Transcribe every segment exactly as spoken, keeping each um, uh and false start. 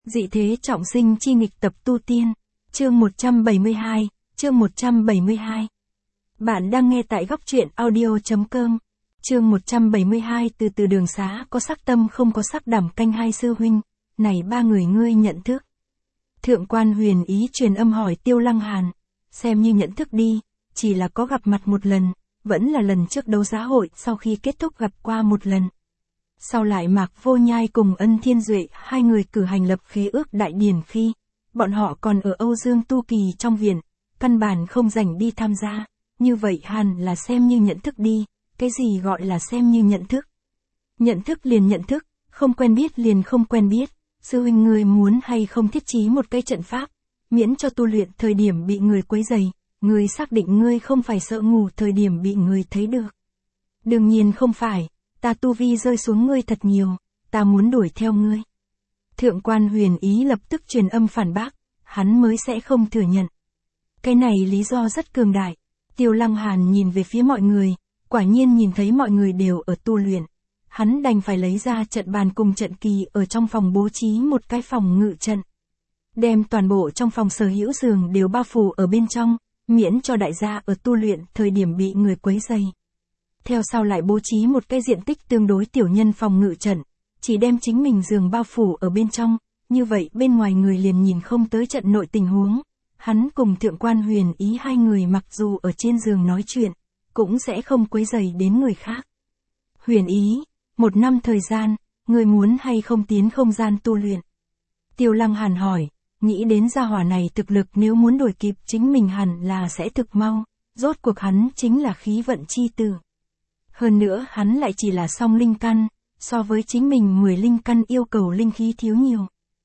Dị thế trọng sinh chi nghịch tập tu tiên, chương một trăm bảy mươi hai, chương một trăm bảy mươi hai. Bạn đang nghe tại góc truyện audio.com, chương một trăm bảy mươi hai. Từ từ đường xá có sắc tâm không có sắc đảm canh hai sư huynh, này ba người ngươi nhận thức. Thượng quan huyền ý truyền âm hỏi Tiêu Lăng Hàn, xem như nhận thức đi, chỉ là có gặp mặt một lần, vẫn là lần trước đấu giá hội sau khi kết thúc gặp qua một lần. Sau lại Mạc Vô Nhai cùng Ân Thiên Duệ hai người cử hành lập khế ước đại điển khi, bọn họ còn ở Âu Dương Tu Kỳ trong viện, căn bản không rảnh đi tham gia, như vậy hẳn là xem như nhận thức đi, cái gì gọi là xem như nhận thức. Nhận thức liền nhận thức, không quen biết liền không quen biết, sư huynh ngươi muốn hay không thiết trí một cái trận pháp, miễn cho tu luyện thời điểm bị người quấy rầy, ngươi xác định ngươi không phải sợ ngủ thời điểm bị người thấy được. Đương nhiên không phải. Ta tu vi rơi xuống ngươi thật nhiều, ta muốn đuổi theo ngươi. Thượng quan huyền ý lập tức truyền âm phản bác, hắn mới sẽ không thừa nhận. Cái này lý do rất cường đại. Tiêu Lăng Hàn nhìn về phía mọi người, quả nhiên nhìn thấy mọi người đều ở tu luyện. Hắn đành phải lấy ra trận bàn cùng trận kỳ ở trong phòng bố trí một cái phòng ngự trận. Đem toàn bộ trong phòng sở hữu giường đều bao phủ ở bên trong, miễn cho đại gia ở tu luyện thời điểm bị người quấy rầy. Theo sau lại bố trí một cái diện tích tương đối tiểu nhân phòng ngự trận, chỉ đem chính mình giường bao phủ ở bên trong, như vậy bên ngoài người liền nhìn không tới trận nội tình huống. Hắn cùng thượng quan huyền ý hai người mặc dù ở trên giường nói chuyện, cũng sẽ không quấy rầy đến người khác. Huyền ý, một năm thời gian, người muốn hay không tiến không gian tu luyện? Tiêu Lăng Hàn hỏi, nghĩ đến gia hỏa này thực lực nếu muốn đuổi kịp chính mình hẳn là sẽ thực mau, rốt cuộc hắn chính là khí vận chi tử. Hơn nữa hắn lại chỉ là song linh căn, so với chính mình mười linh căn yêu cầu linh khí thiếu nhiều.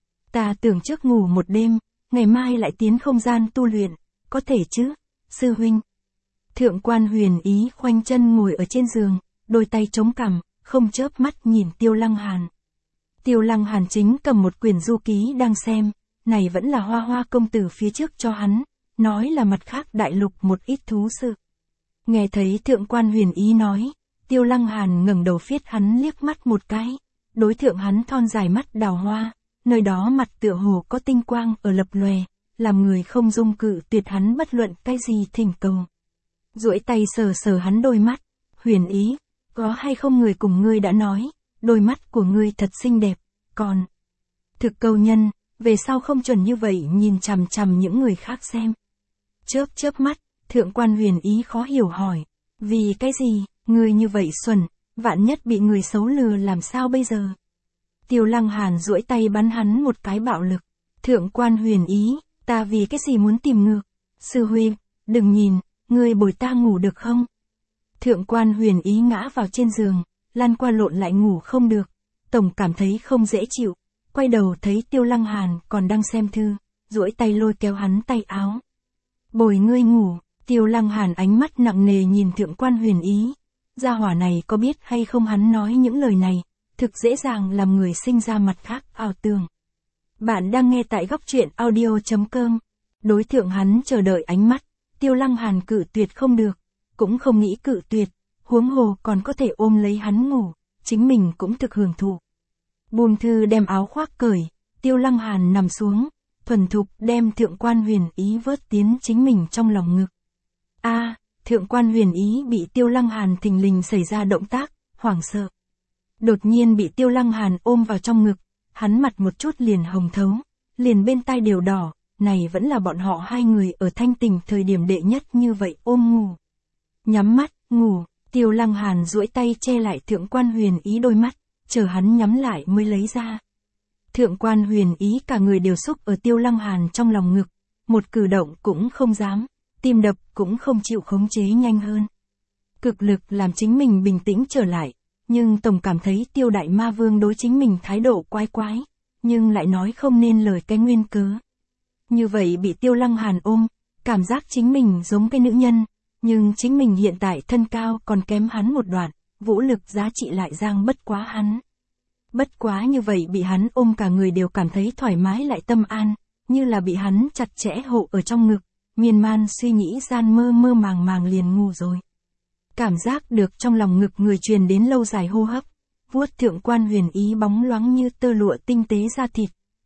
Ta tưởng trước ngủ một đêm, ngày mai lại tiến không gian tu luyện, có thể chứ, sư huynh. Thượng quan huyền ý khoanh chân ngồi ở trên giường, đôi tay chống cằm, không chớp mắt nhìn Tiêu Lăng Hàn. Tiêu Lăng Hàn chính cầm một quyển du ký đang xem, này vẫn là Hoa Hoa công tử phía trước cho hắn, nói là mặt khác đại lục một ít thú sự. Nghe thấy thượng quan huyền ý nói, Tiêu Lăng Hàn ngẩng đầu phiết hắn liếc mắt một cái, đối thượng hắn thon dài mắt đào hoa, nơi đó mặt tựa hồ có tinh quang ở lập lòe, làm người không dung cự tuyệt hắn bất luận cái gì thỉnh cầu. Duỗi tay sờ sờ hắn đôi mắt, huyền ý, có hay không người cùng ngươi đã nói, đôi mắt của ngươi thật xinh đẹp, còn thực câu nhân, về sau không chuẩn như vậy nhìn chằm chằm những người khác xem. Chớp chớp mắt, thượng quan huyền ý khó hiểu hỏi, vì cái gì? Ngươi như vậy xuẩn, vạn nhất bị người xấu lừa làm sao bây giờ? Tiêu Lăng Hàn duỗi tay bắn hắn một cái bạo lực. Thượng quan huyền ý, ta vì cái gì muốn tìm ngược? Sư huynh, đừng nhìn, ngươi bồi ta ngủ được không? Thượng quan huyền ý ngã vào trên giường, lăn qua lộn lại ngủ không được. Tổng cảm thấy không dễ chịu, quay đầu thấy Tiêu Lăng Hàn còn đang xem thư, duỗi tay lôi kéo hắn tay áo. Bồi ngươi ngủ, Tiêu Lăng Hàn ánh mắt nặng nề nhìn thượng quan huyền ý. Gia hỏa này có biết hay không hắn nói những lời này, thực dễ dàng làm người sinh ra mặt khác ảo tưởng. Bạn đang nghe tại góc truyện audio.com. Đối thượng hắn chờ đợi ánh mắt, Tiêu Lăng Hàn cự tuyệt không được, cũng không nghĩ cự tuyệt, huống hồ còn có thể ôm lấy hắn ngủ, chính mình cũng thực hưởng thụ. Buông thư đem áo khoác cởi, Tiêu Lăng Hàn nằm xuống, thuần thục đem thượng quan huyền ý vớt tiến chính mình trong lòng ngực. A. Thượng quan huyền ý bị Tiêu Lăng Hàn thình lình xảy ra động tác, hoảng sợ. Đột nhiên bị Tiêu Lăng Hàn ôm vào trong ngực, hắn mặt một chút liền hồng thấu, liền bên tai đều đỏ, này vẫn là bọn họ hai người ở thanh tình thời điểm đệ nhất như vậy ôm ngủ. Nhắm mắt, ngủ, Tiêu Lăng Hàn duỗi tay che lại thượng quan huyền ý đôi mắt, chờ hắn nhắm lại mới lấy ra. Thượng quan huyền ý cả người đều xúc ở Tiêu Lăng Hàn trong lòng ngực, một cử động cũng không dám. Tim đập cũng không chịu khống chế nhanh hơn. Cực lực làm chính mình bình tĩnh trở lại, nhưng tổng cảm thấy Tiêu Đại Ma Vương đối chính mình thái độ quái quái, nhưng lại nói không nên lời cái nguyên cớ. Như vậy bị Tiêu Lăng Hàn ôm, cảm giác chính mình giống cái nữ nhân, nhưng chính mình hiện tại thân cao còn kém hắn một đoạn, vũ lực giá trị lại giang bất quá hắn. Bất quá như vậy bị hắn ôm cả người đều cảm thấy thoải mái lại tâm an, như là bị hắn chặt chẽ hộ ở trong ngực. Miên man suy nghĩ gian mơ mơ màng màng liền ngủ rồi. Cảm giác được trong lòng ngực người truyền đến lâu dài hô hấp, vuốt thượng quan huyền ý bóng loáng như tơ lụa tinh tế da thịt,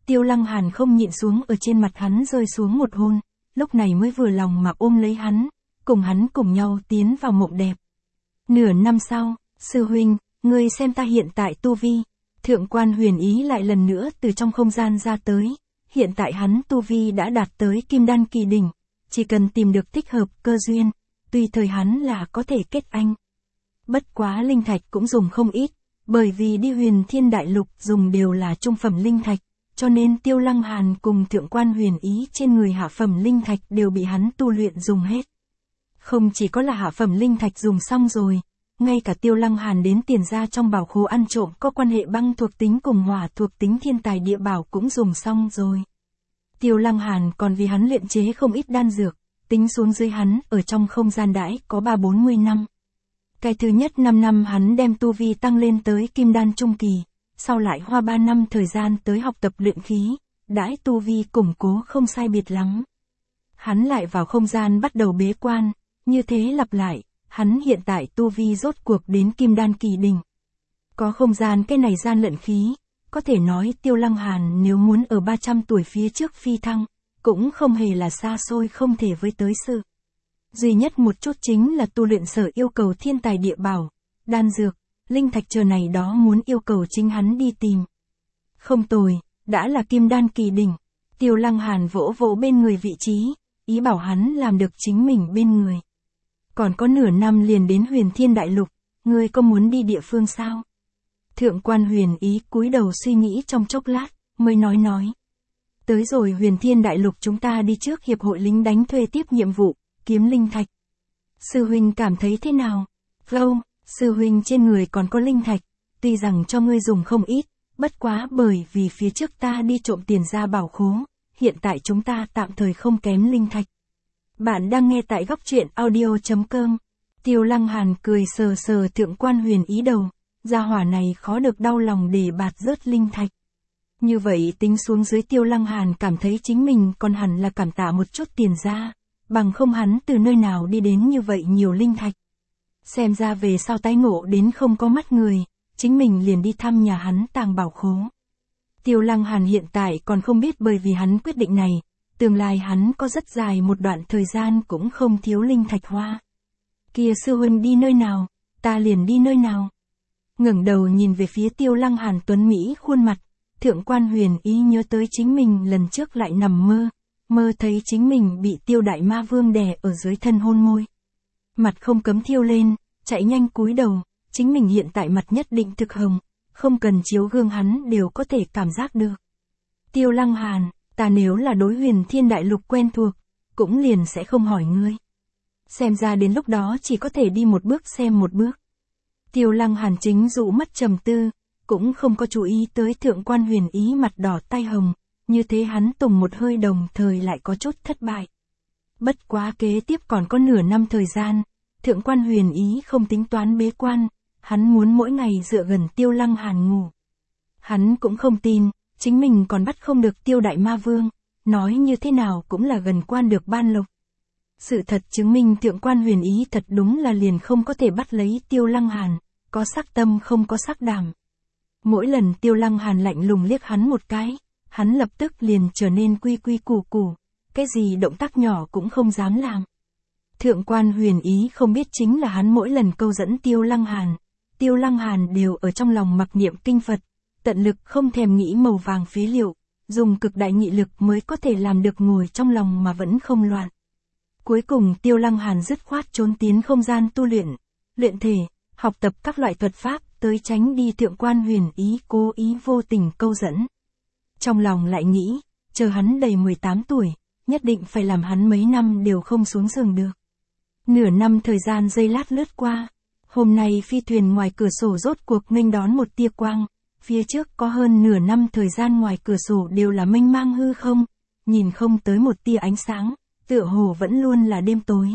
Tiêu Lăng Hàn không nhịn xuống ở trên mặt hắn rơi xuống một hôn, lúc này mới vừa lòng mà ôm lấy hắn, cùng hắn cùng nhau tiến vào mộng đẹp. Nửa năm sau, sư huynh, ngươi xem ta hiện tại tu vi. Thượng quan Huyền Ý lại lần nữa từ trong không gian ra tới, hiện tại hắn tu vi đã đạt tới kim đan kỳ đỉnh, chỉ cần tìm được thích hợp cơ duyên, tùy thời hắn là có thể kết anh. Bất quá linh thạch cũng dùng không ít, bởi vì đi Huyền Thiên Đại Lục dùng đều là trung phẩm linh thạch, cho nên Tiêu Lăng Hàn cùng Thượng quan Huyền Ý trên người hạ phẩm linh thạch đều bị hắn tu luyện dùng hết. Không chỉ có là hạ phẩm linh thạch dùng xong rồi, ngay cả Tiêu Lăng Hàn đến tiền ra trong bảo khố ăn trộm có quan hệ băng thuộc tính cùng hỏa thuộc tính thiên tài địa bảo cũng dùng xong rồi. Tiêu Lăng Hàn còn vì hắn luyện chế không ít đan dược, tính xuống dưới hắn ở trong không gian đãi có ba bốn mươi năm. Cái thứ nhất năm năm hắn đem tu vi tăng lên tới kim đan trung kỳ, sau lại hoa ba năm thời gian tới học tập luyện khí, đãi tu vi củng cố không sai biệt lắm. Hắn lại vào không gian bắt đầu bế quan, như thế lặp lại, hắn hiện tại tu vi rốt cuộc đến kim đan kỳ đỉnh. Có không gian cái này gian lận khí, có thể nói Tiêu Lăng Hàn nếu muốn ở ba trăm tuổi phía trước phi thăng, cũng không hề là xa xôi không thể với tới sự. Duy nhất một chút chính là tu luyện sở yêu cầu thiên tài địa bảo, đan dược, linh thạch chờ này đó muốn yêu cầu chính hắn đi tìm. Không tồi, đã là kim đan kỳ đỉnh. Tiêu Lăng Hàn vỗ vỗ bên người vị trí, ý bảo hắn làm được chính mình bên người. Còn có nửa năm liền đến Huyền Thiên Đại Lục, ngươi có muốn đi địa phương sao? Thượng quan Huyền Ý cúi đầu suy nghĩ trong chốc lát, mới nói nói. Tới rồi Huyền Thiên Đại Lục chúng ta đi trước hiệp hội lính đánh thuê tiếp nhiệm vụ, kiếm linh thạch. Sư huynh cảm thấy thế nào? Vâng, sư huynh trên người còn có linh thạch, tuy rằng cho ngươi dùng không ít, bất quá bởi vì phía trước ta đi trộm tiền ra bảo khố, hiện tại chúng ta tạm thời không kém linh thạch. Bạn đang nghe tại góc truyện audio chấm com. Tiêu Lăng Hàn cười sờ sờ Thượng quan Huyền Ý đầu, gia hỏa này khó được đau lòng để bạt rớt linh thạch. Như vậy tính xuống dưới Tiêu Lăng Hàn cảm thấy chính mình còn hẳn là cảm tạ một chút tiền ra, bằng không hắn từ nơi nào đi đến như vậy nhiều linh thạch. Xem ra về sau tái ngộ đến không có mắt người, chính mình liền đi thăm nhà hắn tàng bảo khố. Tiêu Lăng Hàn hiện tại còn không biết bởi vì hắn quyết định này, tương lai hắn có rất dài một đoạn thời gian cũng không thiếu linh thạch hoa. Kia sư huynh đi nơi nào, ta liền đi nơi nào. Ngẩng đầu nhìn về phía Tiêu Lăng Hàn tuấn Mỹ khuôn mặt, Thượng quan Huyền Ý nhớ tới chính mình lần trước lại nằm mơ, mơ thấy chính mình bị Tiêu Đại Ma Vương đè ở dưới thân hôn môi. Mặt không cấm thiêu lên, chạy nhanh cúi đầu, chính mình hiện tại mặt nhất định thực hồng, không cần chiếu gương hắn đều có thể cảm giác được. Tiêu Lăng Hàn, ta nếu là đối Huyền Thiên Đại Lục quen thuộc, cũng liền sẽ không hỏi ngươi. Xem ra đến lúc đó chỉ có thể đi một bước xem một bước. Tiêu Lăng Hàn chính dụ mắt trầm tư, cũng không có chú ý tới Thượng quan Huyền Ý mặt đỏ tay hồng, như thế hắn tùng một hơi đồng thời lại có chút thất bại. Bất quá kế tiếp còn có nửa năm thời gian, Thượng quan Huyền Ý không tính toán bế quan, hắn muốn mỗi ngày dựa gần Tiêu Lăng Hàn ngủ. Hắn cũng không tin, chính mình còn bắt không được Tiêu Đại Ma Vương, nói như thế nào cũng là gần quan được ban lộc. Sự thật chứng minh Thượng quan Huyền Ý thật đúng là liền không có thể bắt lấy Tiêu Lăng Hàn, có sắc tâm không có sắc đảm. Mỗi lần Tiêu Lăng Hàn lạnh lùng liếc hắn một cái, hắn lập tức liền trở nên quy quy củ củ, cái gì động tác nhỏ cũng không dám làm. Thượng quan Huyền Ý không biết chính là hắn mỗi lần câu dẫn Tiêu Lăng Hàn, Tiêu Lăng Hàn đều ở trong lòng mặc niệm kinh Phật, tận lực không thèm nghĩ màu vàng phế liệu, dùng cực đại nghị lực mới có thể làm được ngồi trong lòng mà vẫn không loạn. Cuối cùng Tiêu Lăng Hàn dứt khoát trốn tiến không gian tu luyện, luyện thể, học tập các loại thuật pháp, tới tránh đi Thượng quan Huyền Ý cố ý vô tình câu dẫn. Trong lòng lại nghĩ, chờ hắn đầy mười tám tuổi, nhất định phải làm hắn mấy năm đều không xuống giường được. Nửa năm thời gian giây lát lướt qua, hôm nay phi thuyền ngoài cửa sổ rốt cuộc nghênh đón một tia quang, phía trước có hơn nửa năm thời gian ngoài cửa sổ đều là mênh mang hư không, nhìn không tới một tia ánh sáng, tựa hồ vẫn luôn là đêm tối.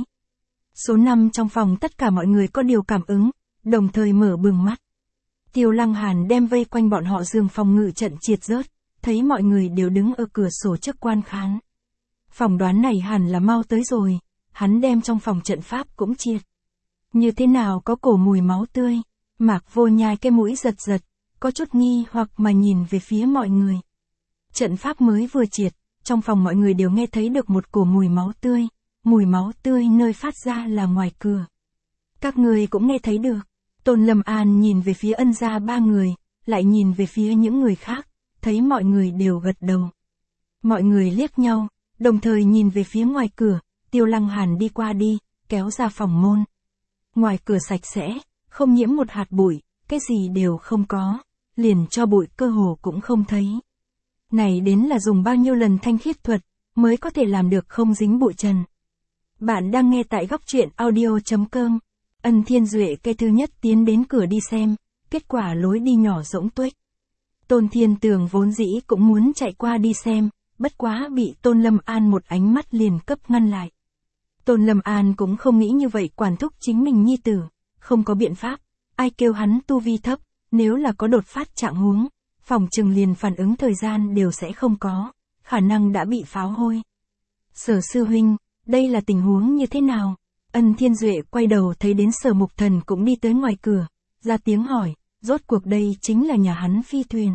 Số năm trong phòng tất cả mọi người có điều cảm ứng, đồng thời mở bừng mắt. Tiêu Lăng Hàn đem vây quanh bọn họ giường phòng ngự trận triệt rớt, thấy mọi người đều đứng ở cửa sổ trước quan khán. Phỏng đoán này hẳn là mau tới rồi, hắn đem trong phòng trận pháp cũng triệt. Như thế nào có cổ mùi máu tươi, Mạc Vô Nhai cái mũi giật giật, có chút nghi hoặc mà nhìn về phía mọi người. Trận pháp mới vừa triệt, trong phòng mọi người đều nghe thấy được một cổ mùi máu tươi, mùi máu tươi nơi phát ra là ngoài cửa. Các người cũng nghe thấy được. Tôn Lâm An nhìn về phía Ân gia ba người, lại nhìn về phía những người khác, thấy mọi người đều gật đầu. Mọi người liếc nhau, đồng thời nhìn về phía ngoài cửa, Tiêu Lăng Hàn đi qua đi, kéo ra phòng môn. Ngoài cửa sạch sẽ, không nhiễm một hạt bụi, cái gì đều không có, liền cho bụi cơ hồ cũng không thấy. Này đến là dùng bao nhiêu lần thanh khiết thuật, mới có thể làm được không dính bụi trần. Bạn đang nghe tại góc truyện audio chấm com. Ân Thiên Duệ cái thứ nhất tiến đến cửa đi xem, kết quả lối đi nhỏ rỗng tuếch. Tôn Thiên Tường vốn dĩ cũng muốn chạy qua đi xem, bất quá bị Tôn Lâm An một ánh mắt liền cấp ngăn lại. Tôn Lâm An cũng không nghĩ như vậy quản thúc chính mình nhi tử, không có biện pháp, ai kêu hắn tu vi thấp, nếu là có đột phát trạng huống, phòng trừng liền phản ứng thời gian đều sẽ không có, khả năng đã bị pháo hôi. Sở sư huynh, đây là tình huống như thế nào? Ân Thiên Duệ quay đầu thấy đến Sở Mục Thần cũng đi tới ngoài cửa, ra tiếng hỏi, rốt cuộc đây chính là nhà hắn phi thuyền.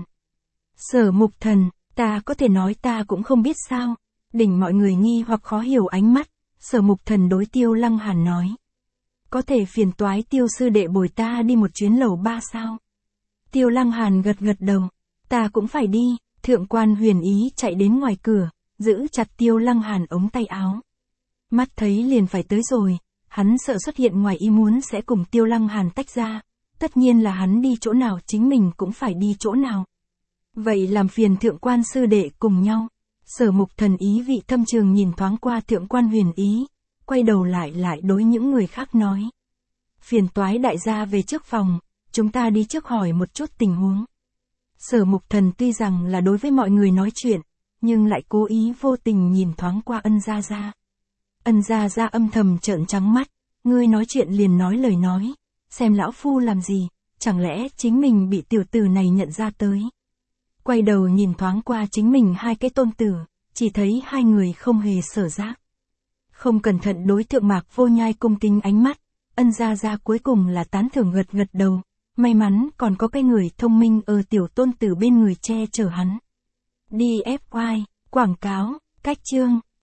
Sở Mục Thần, ta có thể nói ta cũng không biết sao, đỉnh mọi người nghi hoặc khó hiểu ánh mắt, Sở Mục Thần đối Tiêu Lăng Hàn nói. Có thể phiền toái Tiêu sư đệ bồi ta đi một chuyến lầu ba sao? Tiêu Lăng Hàn gật gật đầu, ta cũng phải đi, Thượng quan Huyền Ý chạy đến ngoài cửa, giữ chặt Tiêu Lăng Hàn ống tay áo. Mắt thấy liền phải tới rồi, hắn sợ xuất hiện ngoài ý muốn sẽ cùng Tiêu Lăng Hàn tách ra, tất nhiên là hắn đi chỗ nào chính mình cũng phải đi chỗ nào. Vậy làm phiền Thượng quan sư đệ cùng nhau. Sở Mục Thần ý vị thâm trường nhìn thoáng qua Thượng quan Huyền Ý, quay đầu lại lại đối những người khác nói. Phiền toái đại gia về trước phòng, chúng ta đi trước hỏi một chút tình huống. Sở Mục Thần tuy rằng là đối với mọi người nói chuyện, nhưng lại cố ý vô tình nhìn thoáng qua Ân Gia Gia. Ân Gia Gia âm thầm trợn trắng mắt, ngươi nói chuyện liền nói lời nói, xem lão phu làm gì, chẳng lẽ chính mình bị tiểu tử này nhận ra tới. Quay đầu nhìn thoáng qua chính mình hai cái tôn tử, chỉ thấy hai người không hề sở giác. Không cẩn thận đối Thượng Mạc Vô Nhai cung kính ánh mắt, Ân Gia Gia cuối cùng là tán thưởng gật gật đầu, may mắn còn có cái người thông minh ở tiểu tôn tử bên người che chở hắn. đi ép i, quảng cáo, cách chương.